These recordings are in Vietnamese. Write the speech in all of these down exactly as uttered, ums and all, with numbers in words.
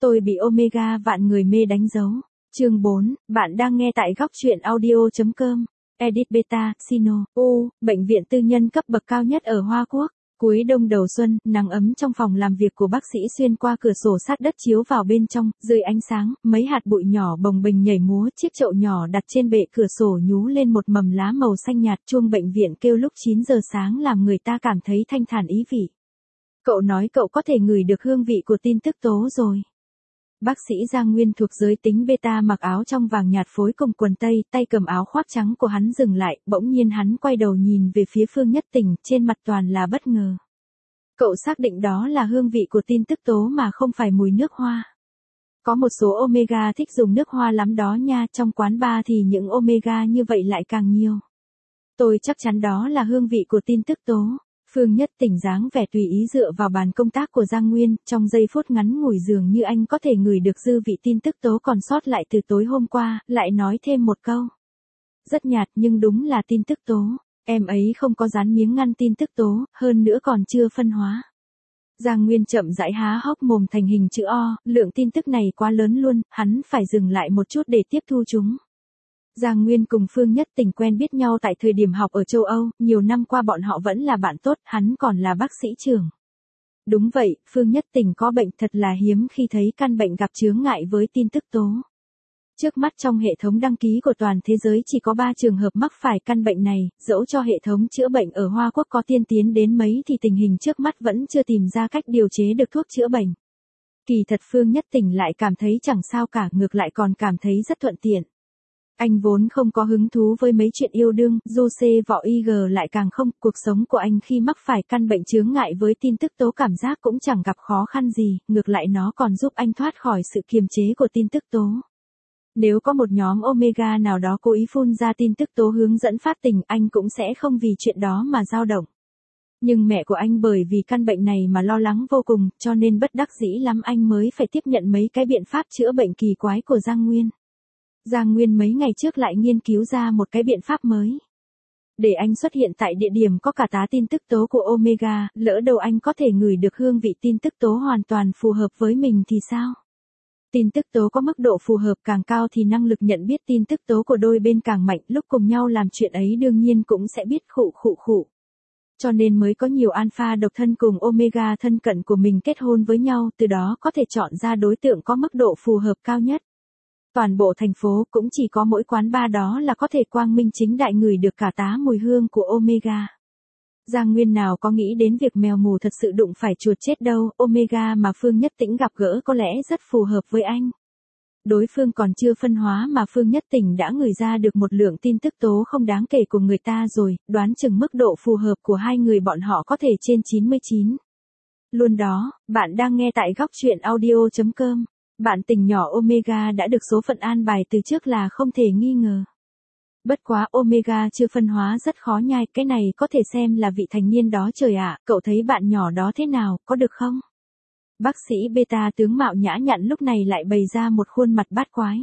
Tôi bị Omega vạn người mê đánh dấu. Chương bốn, bạn đang nghe tại góc truyện audio.com. Edit Beta, Sino, U, bệnh viện tư nhân cấp bậc cao nhất ở Hoa Quốc. Cuối đông đầu xuân, nắng ấm trong phòng làm việc của bác sĩ xuyên qua cửa sổ sát đất chiếu vào bên trong, dưới ánh sáng, mấy hạt bụi nhỏ bồng bềnh nhảy múa, chiếc chậu nhỏ đặt trên bệ cửa sổ nhú lên một mầm lá màu xanh nhạt, chuông bệnh viện kêu lúc chín giờ sáng làm người ta cảm thấy thanh thản ý vị. Cậu nói cậu có thể ngửi được hương vị của tin tức tố rồi. Bác sĩ Giang Nguyên thuộc giới tính beta mặc áo trong vàng nhạt phối cùng quần tây, tay cầm áo khoác trắng của hắn dừng lại, bỗng nhiên hắn quay đầu nhìn về phía Phương Nhất Tình, trên mặt toàn là bất ngờ. Cậu xác định đó là hương vị của tin tức tố mà không phải mùi nước hoa. Có một số Omega thích dùng nước hoa lắm đó nha, trong quán bar thì những Omega như vậy lại càng nhiều. Tôi chắc chắn đó là hương vị của tin tức tố. Phương Nhất Tình dáng vẻ tùy ý dựa vào bàn công tác của Giang Nguyên, trong giây phút ngắn ngủi dường như anh có thể ngửi được dư vị tin tức tố còn sót lại từ tối hôm qua, lại nói thêm một câu. Rất nhạt nhưng đúng là tin tức tố, em ấy không có dán miếng ngăn tin tức tố, hơn nữa còn chưa phân hóa. Giang Nguyên chậm rãi há hốc mồm thành hình chữ O, lượng tin tức này quá lớn luôn, hắn phải dừng lại một chút để tiếp thu chúng. Giang Nguyên cùng Phương Nhất Tình quen biết nhau tại thời điểm học ở châu Âu, nhiều năm qua bọn họ vẫn là bạn tốt, hắn còn là bác sĩ trưởng. Đúng vậy, Phương Nhất Tình có bệnh thật là hiếm khi thấy căn bệnh gặp chướng ngại với tin tức tố. Trước mắt trong hệ thống đăng ký của toàn thế giới chỉ có ba trường hợp mắc phải căn bệnh này, dẫu cho hệ thống chữa bệnh ở Hoa Quốc có tiên tiến đến mấy thì tình hình trước mắt vẫn chưa tìm ra cách điều chế được thuốc chữa bệnh. Kỳ thật Phương Nhất Tình lại cảm thấy chẳng sao cả, ngược lại còn cảm thấy rất thuận tiện. Anh vốn không có hứng thú với mấy chuyện yêu đương, du xê võ y gờ lại càng không, cuộc sống của anh khi mắc phải căn bệnh chướng ngại với tin tức tố cảm giác cũng chẳng gặp khó khăn gì, ngược lại nó còn giúp anh thoát khỏi sự kiềm chế của tin tức tố. Nếu có một nhóm Omega nào đó cố ý phun ra tin tức tố hướng dẫn phát tình, anh cũng sẽ không vì chuyện đó mà dao động. Nhưng mẹ của anh bởi vì căn bệnh này mà lo lắng vô cùng, cho nên bất đắc dĩ lắm anh mới phải tiếp nhận mấy cái biện pháp chữa bệnh kỳ quái của Giang Nguyên. Giang Nguyên mấy ngày trước lại nghiên cứu ra một cái biện pháp mới. Để anh xuất hiện tại địa điểm có cả tá tin tức tố của Omega, lỡ đâu anh có thể ngửi được hương vị tin tức tố hoàn toàn phù hợp với mình thì sao? Tin tức tố có mức độ phù hợp càng cao thì năng lực nhận biết tin tức tố của đôi bên càng mạnh, lúc cùng nhau làm chuyện ấy đương nhiên cũng sẽ biết khụ khụ khụ. Cho nên mới có nhiều alpha độc thân cùng Omega thân cận của mình kết hôn với nhau, từ đó có thể chọn ra đối tượng có mức độ phù hợp cao nhất. Toàn bộ thành phố cũng chỉ có mỗi quán bar đó là có thể quang minh chính đại ngửi được cả tá mùi hương của Omega. Giang Nguyên nào có nghĩ đến việc mèo mù thật sự đụng phải chuột chết đâu, Omega mà Phương Nhất Tĩnh gặp gỡ có lẽ rất phù hợp với anh. Đối phương còn chưa phân hóa mà Phương Nhất Tĩnh đã ngửi ra được một lượng tin tức tố không đáng kể của người ta rồi, đoán chừng mức độ phù hợp của hai người bọn họ có thể trên chín mươi chín. Luôn đó, bạn đang nghe tại góc truyện audio.com. Bạn tình nhỏ Omega đã được số phận an bài từ trước là không thể nghi ngờ. Bất quá Omega chưa phân hóa rất khó nhai, cái này có thể xem là vị thành niên đó trời ạ, cậu thấy bạn nhỏ đó thế nào, có được không? Bác sĩ beta tướng mạo nhã nhặn lúc này lại bày ra một khuôn mặt bát quái.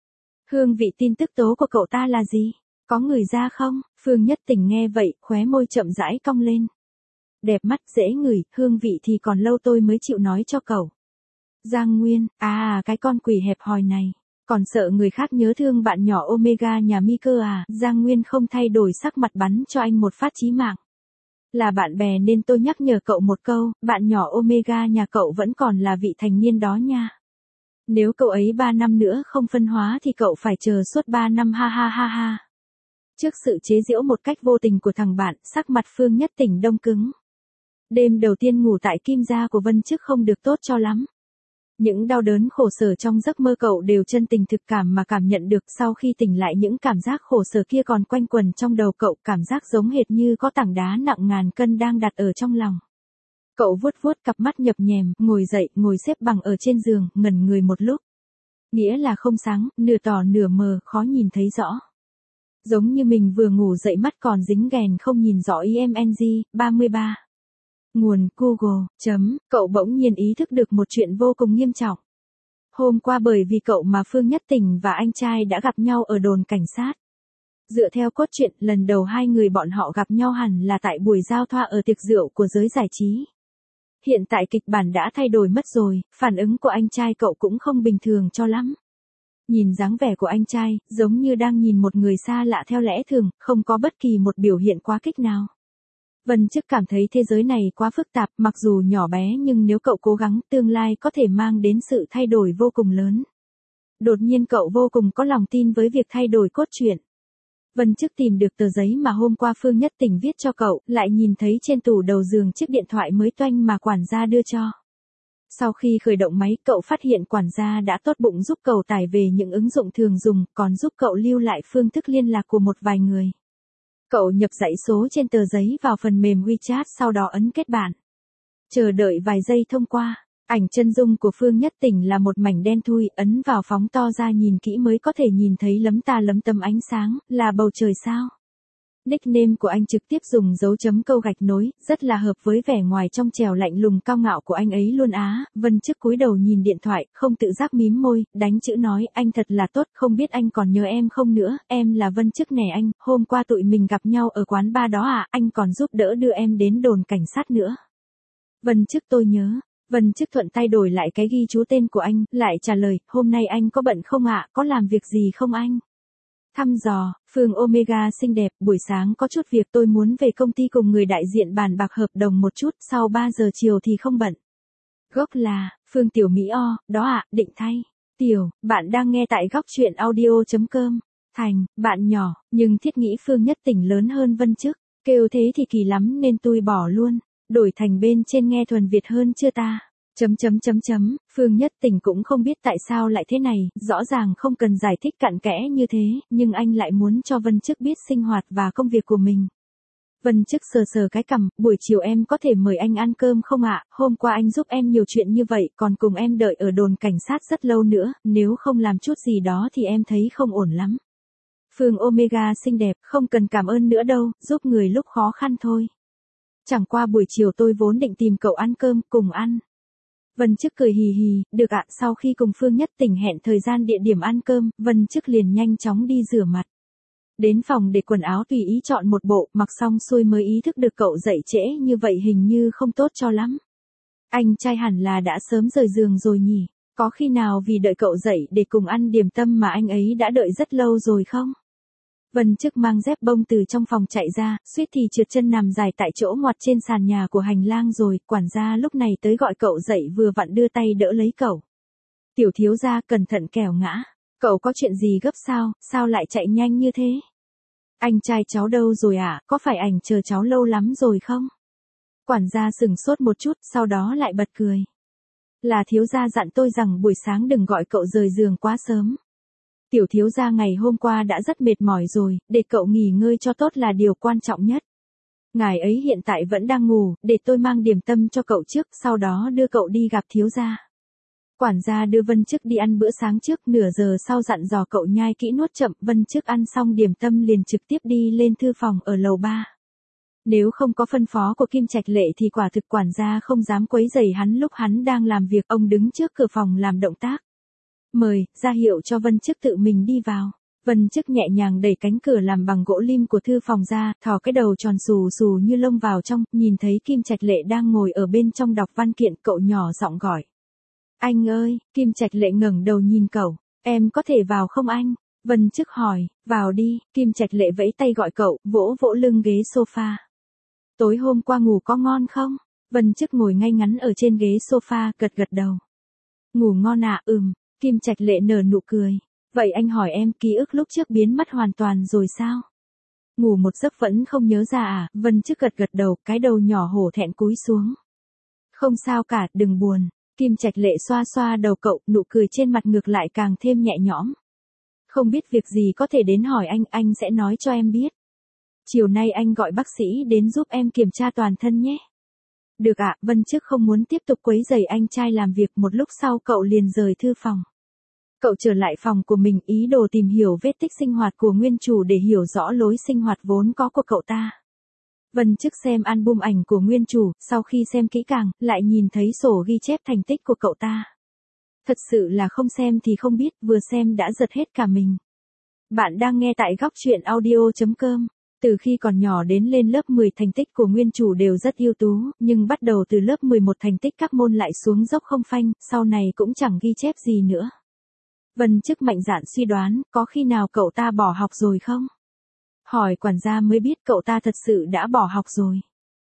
Hương vị tin tức tố của cậu ta là gì? Có người ra không? Phương Nhất Tình nghe vậy, khóe môi chậm rãi cong lên. Đẹp mắt dễ ngửi, hương vị thì còn lâu tôi mới chịu nói cho cậu. Giang Nguyên, à cái con quỷ hẹp hòi này, còn sợ người khác nhớ thương bạn nhỏ Omega nhà mi cơ à, Giang Nguyên không thay đổi sắc mặt bắn cho anh một phát chí mạng. Là bạn bè nên tôi nhắc nhở cậu một câu, bạn nhỏ Omega nhà cậu vẫn còn là vị thành niên đó nha. Nếu cậu ấy ba năm nữa không phân hóa thì cậu phải chờ suốt ba năm ha ha ha ha. Trước sự chế giễu một cách vô tình của thằng bạn, sắc mặt Phương Nhất Tình đông cứng. Đêm đầu tiên ngủ tại Kim gia của Vân Chức không được tốt cho lắm. Những đau đớn khổ sở trong giấc mơ cậu đều chân tình thực cảm mà cảm nhận được, sau khi tỉnh lại những cảm giác khổ sở kia còn quanh quẩn trong đầu cậu, cảm giác giống hệt như có tảng đá nặng ngàn cân đang đặt ở trong lòng. Cậu vuốt vuốt cặp mắt nhập nhèm, ngồi dậy, ngồi xếp bằng ở trên giường, ngẩn người một lúc. Nghĩa là không sáng, nửa tỏ nửa mờ, khó nhìn thấy rõ. Giống như mình vừa ngủ dậy mắt còn dính ghèn không nhìn rõ i em en giê, ba mươi ba. Nguồn Google, chấm, cậu bỗng nhiên ý thức được một chuyện vô cùng nghiêm trọng. Hôm qua bởi vì cậu mà Phương Nhất Tình và anh trai đã gặp nhau ở đồn cảnh sát. Dựa theo cốt truyện, lần đầu hai người bọn họ gặp nhau hẳn là tại buổi giao thoa ở tiệc rượu của giới giải trí. hiện tại kịch bản đã thay đổi mất rồi, phản ứng của anh trai cậu cũng không bình thường cho lắm. Nhìn dáng vẻ của anh trai, giống như đang nhìn một người xa lạ theo lẽ thường, không có bất kỳ một biểu hiện quá kích nào. Vân Chức cảm thấy thế giới này quá phức tạp, mặc dù nhỏ bé nhưng nếu cậu cố gắng, tương lai có thể mang đến sự thay đổi vô cùng lớn. Đột nhiên cậu vô cùng có lòng tin với việc thay đổi cốt truyện. Vân Chức tìm được tờ giấy mà hôm qua Phương Nhất Tình viết cho cậu, lại nhìn thấy trên tủ đầu giường chiếc điện thoại mới toanh mà quản gia đưa cho. Sau khi khởi động máy, cậu phát hiện quản gia đã tốt bụng giúp cậu tải về những ứng dụng thường dùng, còn giúp cậu lưu lại phương thức liên lạc của một vài người. Cậu nhập dãy số trên tờ giấy vào phần mềm WeChat, sau đó ấn kết bạn. Chờ đợi vài giây thông qua. Ảnh chân dung của Phương Nhất Tình là một mảnh đen thui, ấn vào phóng to ra nhìn kỹ mới có thể nhìn thấy lấm ta lấm tấm ánh sáng, là bầu trời sao. Nickname của anh trực tiếp dùng dấu chấm câu gạch nối, rất là hợp với vẻ ngoài trong trẻo lạnh lùng cao ngạo của anh ấy luôn á. Vân Chức cúi đầu nhìn điện thoại, không tự giác mím môi, đánh chữ nói, anh thật là tốt, không biết anh còn nhớ em không nữa, em là Vân Chức nè anh, hôm qua tụi mình gặp nhau ở quán bar đó à, anh còn giúp đỡ đưa em đến đồn cảnh sát nữa. Vân Chức tôi nhớ. Vân Chức thuận tay đổi lại cái ghi chú tên của anh, lại trả lời, hôm nay anh có bận không ạ, có làm việc gì không anh? Thăm dò, Phương Omega xinh đẹp, buổi sáng có chút việc tôi muốn về công ty cùng người đại diện bàn bạc hợp đồng một chút, sau ba giờ chiều thì không bận. Gốc là, Phương Tiểu Mỹ O, đó ạ, định thay. Tiểu, bạn đang nghe tại góc truyện audio.com. Thành, bạn nhỏ, nhưng thiết nghĩ Phương Nhất Tình lớn hơn Vân Chức, kêu thế thì kỳ lắm nên tôi bỏ luôn. Đổi thành bên trên nghe thuần Việt hơn chưa ta? Chấm chấm chấm chấm, Phương Nhất Tình cũng không biết tại sao lại thế này, rõ ràng không cần giải thích cặn kẽ như thế, nhưng anh lại muốn cho Vân Chức biết sinh hoạt và công việc của mình. Vân Chức sờ sờ cái cằm, buổi chiều em có thể mời anh ăn cơm không ạ? Hôm qua anh giúp em nhiều chuyện như vậy, còn cùng em đợi ở đồn cảnh sát rất lâu nữa, nếu không làm chút gì đó thì em thấy không ổn lắm. Phương Omega xinh đẹp, không cần cảm ơn nữa đâu, giúp người lúc khó khăn thôi. Chẳng qua buổi chiều tôi vốn định tìm cậu ăn cơm, cùng ăn. Vân Chức cười hì hì, được ạ, sau khi cùng Phương Nhất Tình hẹn thời gian địa điểm ăn cơm, Vân Chức liền nhanh chóng đi rửa mặt. Đến phòng để quần áo tùy ý chọn một bộ, mặc xong xuôi mới ý thức được cậu dậy trễ như vậy hình như không tốt cho lắm. Anh trai hẳn là đã sớm rời giường rồi nhỉ, có khi nào vì đợi cậu dậy để cùng ăn điểm tâm mà anh ấy đã đợi rất lâu rồi không? Vân Chức mang dép bông từ trong phòng chạy ra, suýt thì trượt chân nằm dài tại chỗ ngoặt trên sàn nhà của hành lang rồi, quản gia lúc này tới gọi cậu dậy vừa vặn đưa tay đỡ lấy cậu. Tiểu thiếu gia cẩn thận kẻo ngã, cậu có chuyện gì gấp sao, sao lại chạy nhanh như thế? Anh trai cháu đâu rồi à, có phải ảnh chờ cháu lâu lắm rồi không? Quản gia sừng sốt một chút, sau đó lại bật cười. Là thiếu gia dặn tôi rằng buổi sáng đừng gọi cậu rời giường quá sớm. Tiểu thiếu gia ngày hôm qua đã rất mệt mỏi rồi, để cậu nghỉ ngơi cho tốt là điều quan trọng nhất. Ngài ấy hiện tại vẫn đang ngủ, để tôi mang điểm tâm cho cậu trước, sau đó đưa cậu đi gặp thiếu gia. Quản gia đưa Vân Chức đi ăn bữa sáng trước, nửa giờ sau dặn dò cậu nhai kỹ nuốt chậm, Vân Chức ăn xong điểm tâm liền trực tiếp đi lên thư phòng ở lầu ba. Nếu không có phân phó của Kim Trạch Lệ thì quả thực quản gia không dám quấy rầy hắn lúc hắn đang làm việc, ông đứng trước cửa phòng làm động tác. Mời, ra hiệu cho Vân Chức tự mình đi vào. Vân Chức nhẹ nhàng đẩy cánh cửa làm bằng gỗ lim của thư phòng ra, thò cái đầu tròn xù xù như lông vào trong, nhìn thấy Kim Trạch Lệ đang ngồi ở bên trong đọc văn kiện, cậu nhỏ giọng gọi. Anh ơi, Kim Trạch Lệ ngẩng đầu nhìn cậu, em có thể vào không anh? Vân Chức hỏi, vào đi, Kim Trạch Lệ vẫy tay gọi cậu, vỗ vỗ lưng ghế sofa. Tối hôm qua ngủ có ngon không? Vân Chức ngồi ngay ngắn ở trên ghế sofa, gật gật đầu. Ngủ ngon à, ừm. Kim Trạch Lệ nở nụ cười. Vậy anh hỏi em, ký ức lúc trước biến mất hoàn toàn rồi sao? Ngủ một giấc vẫn không nhớ ra à? Vân Chức gật gật đầu, cái đầu nhỏ hổ thẹn cúi xuống. Không sao cả, đừng buồn. Kim Trạch Lệ xoa xoa đầu cậu, nụ cười trên mặt ngược lại càng thêm nhẹ nhõm. Không biết việc gì có thể đến hỏi anh, anh sẽ nói cho em biết. Chiều nay anh gọi bác sĩ đến giúp em kiểm tra toàn thân nhé. Được ạ, Vân Chức không muốn tiếp tục quấy rầy anh trai làm việc, một lúc sau cậu liền rời thư phòng. Cậu trở lại phòng của mình, ý đồ tìm hiểu vết tích sinh hoạt của nguyên chủ để hiểu rõ lối sinh hoạt vốn có của cậu ta. Vân Chức xem album ảnh của nguyên chủ, sau khi xem kỹ càng, lại nhìn thấy sổ ghi chép thành tích của cậu ta. Thật sự là không xem thì không biết, vừa xem đã giật hết cả mình. Bạn đang nghe tại góc truyện audio chấm com. Từ khi còn nhỏ đến lên lớp mười thành tích của nguyên chủ đều rất ưu tú, nhưng bắt đầu từ lớp mười một thành tích các môn lại xuống dốc không phanh, sau này cũng chẳng ghi chép gì nữa. Vân Chức mạnh dạn suy đoán, có khi nào cậu ta bỏ học rồi không? Hỏi quản gia mới biết cậu ta thật sự đã bỏ học rồi.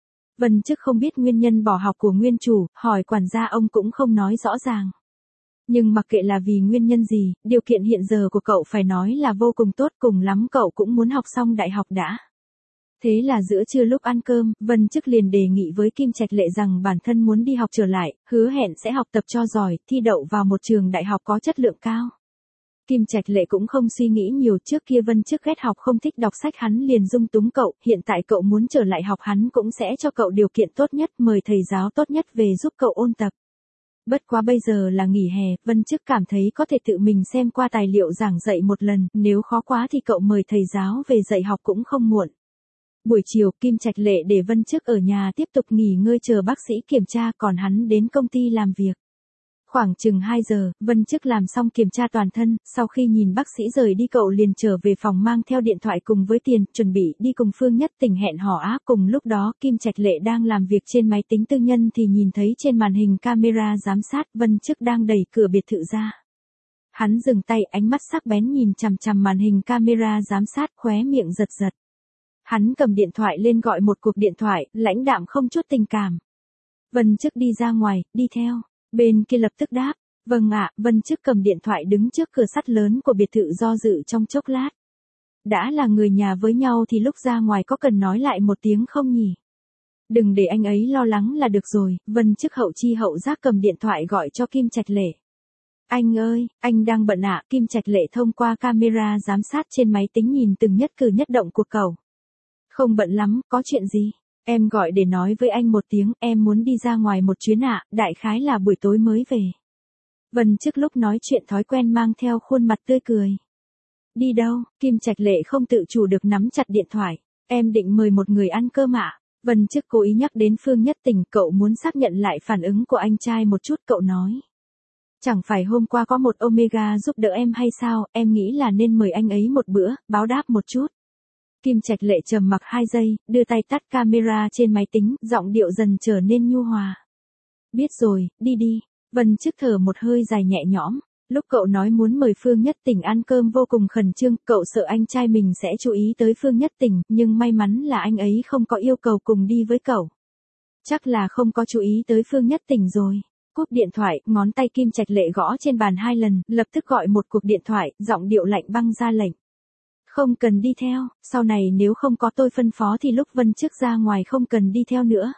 Vân Chức không biết nguyên nhân bỏ học của nguyên chủ, hỏi quản gia ông cũng không nói rõ ràng. Nhưng mặc kệ là vì nguyên nhân gì, điều kiện hiện giờ của cậu phải nói là vô cùng tốt, cùng lắm cậu cũng muốn học xong đại học đã. Thế là giữa trưa lúc ăn cơm, Vân Chức liền đề nghị với Kim Trạch Lệ rằng bản thân muốn đi học trở lại, hứa hẹn sẽ học tập cho giỏi, thi đậu vào một trường đại học có chất lượng cao. Kim Trạch Lệ cũng không suy nghĩ nhiều, trước kia Vân Chức ghét học không thích đọc sách hắn liền dung túng cậu, hiện tại cậu muốn trở lại học hắn cũng sẽ cho cậu điều kiện tốt nhất, mời thầy giáo tốt nhất về giúp cậu ôn tập. Bất quá bây giờ là nghỉ hè, Vân Chức cảm thấy có thể tự mình xem qua tài liệu giảng dạy một lần, nếu khó quá thì cậu mời thầy giáo về dạy học cũng không muộn. Buổi chiều, Kim Trạch Lệ để Vân Chức ở nhà tiếp tục nghỉ ngơi chờ bác sĩ kiểm tra, còn hắn đến công ty làm việc. Khoảng chừng hai giờ, Vân Chức làm xong kiểm tra toàn thân, sau khi nhìn bác sĩ rời đi cậu liền trở về phòng mang theo điện thoại cùng với tiền, chuẩn bị đi cùng Phương Nhất Tình hẹn hò á. Cùng lúc đó, Kim Trạch Lệ đang làm việc trên máy tính tư nhân thì nhìn thấy trên màn hình camera giám sát Vân Chức đang đẩy cửa biệt thự ra. Hắn dừng tay, ánh mắt sắc bén nhìn chằm chằm màn hình camera giám sát, khóe miệng giật giật. Hắn cầm điện thoại lên gọi một cuộc điện thoại, lãnh đạm không chút tình cảm. Vân Chức đi ra ngoài, đi theo. Bên kia lập tức đáp, vâng ạ. Vân Chức cầm điện thoại đứng trước cửa sắt lớn của biệt thự do dự trong chốc lát. Đã là người nhà với nhau thì lúc ra ngoài có cần nói lại một tiếng không nhỉ? Đừng để anh ấy lo lắng là được rồi. Vân Chức hậu chi hậu giác cầm điện thoại gọi cho Kim Trạch Lệ. Anh ơi, anh đang bận ạ. Kim Trạch Lệ thông qua camera giám sát trên máy tính nhìn từng nhất cử nhất động của cậu. Không bận lắm, có chuyện gì? Em gọi để nói với anh một tiếng, em muốn đi ra ngoài một chuyến ạ, đại khái là buổi tối mới về. Vân Chức lúc nói chuyện thói quen mang theo khuôn mặt tươi cười. Đi đâu? Kim Trạch Lệ không tự chủ được nắm chặt điện thoại. Em định mời một người ăn cơm ạ. Vân Chức cố ý nhắc đến Phương Nhất Tình, cậu muốn xác nhận lại phản ứng của anh trai một chút, cậu nói. Chẳng phải hôm qua có một Omega giúp đỡ em hay sao, em nghĩ là nên mời anh ấy một bữa, báo đáp một chút. Kim Trạch Lệ trầm mặc hai giây, đưa tay tắt camera trên máy tính, giọng điệu dần trở nên nhu hòa. Biết rồi, đi đi. Vân Chức thở một hơi dài nhẹ nhõm. Lúc cậu nói muốn mời Phương Nhất Tình ăn cơm vô cùng khẩn trương, cậu sợ anh trai mình sẽ chú ý tới Phương Nhất Tình, nhưng may mắn là anh ấy không có yêu cầu cùng đi với cậu. Chắc là không có chú ý tới Phương Nhất Tình rồi. Cúp điện thoại, ngón tay Kim Trạch Lệ gõ trên bàn hai lần, lập tức gọi một cuộc điện thoại, giọng điệu lạnh băng ra lệnh. Không cần đi theo, sau này nếu không có tôi phân phó thì lúc Vân Chức ra ngoài không cần đi theo nữa.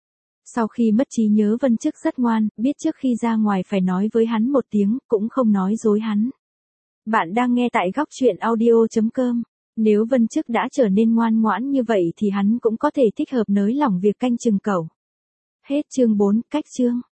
Sau khi mất trí nhớ Vân Chức rất ngoan, biết trước khi ra ngoài phải nói với hắn một tiếng, cũng không nói dối hắn. Bạn đang nghe tại góc truyện audio chấm com. Nếu Vân Chức đã trở nên ngoan ngoãn như vậy thì hắn cũng có thể thích hợp nới lỏng việc canh chừng cậu. Hết chương bốn, cách chương.